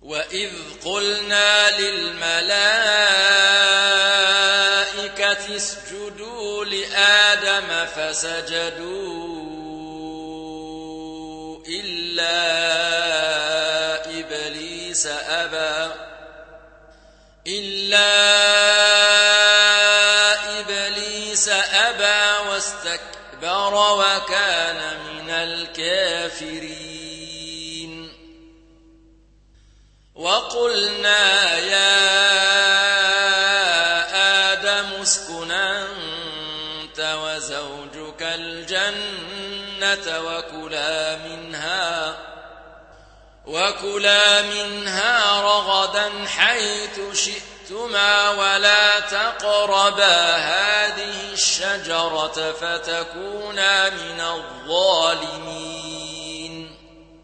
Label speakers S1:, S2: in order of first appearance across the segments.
S1: وإذ قلنا للملائكة اسجدوا لآدم فسجدوا إلا إبليس أبى واستكبر وكان من الكافرين وقلنا يا آدم اسكن أنت وزوجك الجنة وكلا منها رغدا حيث شئتما ولا تقربا هذه الشجرة فتكونا من الظالمين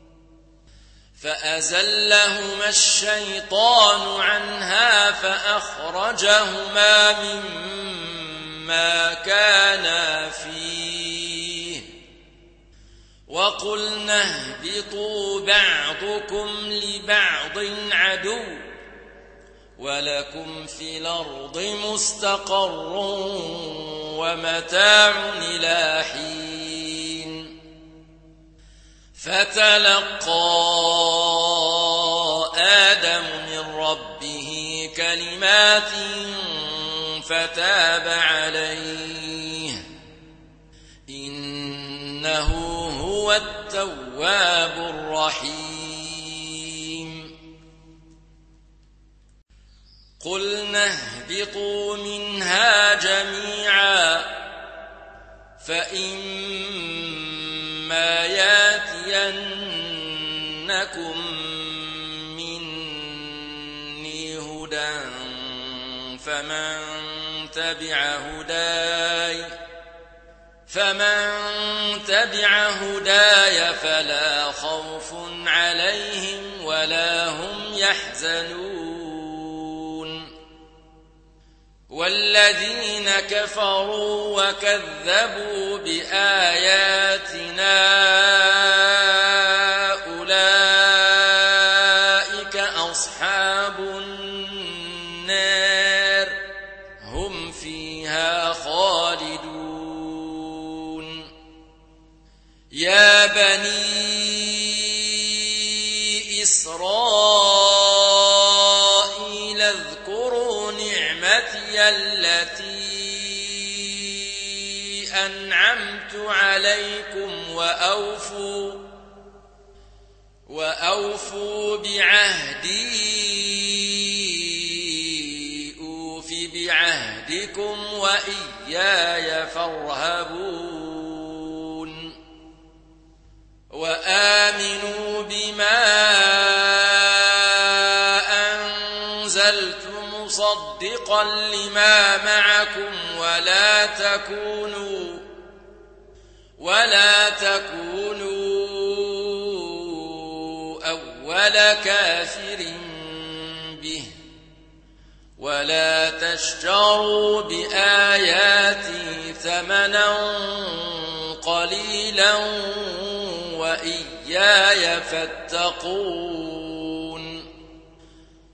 S1: فأزلهما الشيطان عنها فأخرجهما مما كانا فيه وقلنا اهبطوا بعضكم لبعض عدو ولكم في الأرض مستقر ومتاع إلى حين فتلقى آدم من ربه كلمات فتاب عليه إنه هو التواب الرحيم قلنا اهبطوا منها جميعا فإما ياتينكم مني هدى فمن تبع هداي فلا خوف عليهم ولا هم يحزنون والذين كفروا وكذبوا بآياتنا أولئك أصحاب النار هم فيها خالدون يا بني إسرائيل اذكروا نعمتي التي أنعمت عليكم وأوفوا بعهدي أوف بعهدكم وإياي فارهبون وآمنوا بما أنزلت مصدقا لما معكم ولا تكونوا أول كافر به ولا تشتروا بآياتي ثمنا قليلا وإياي فاتقون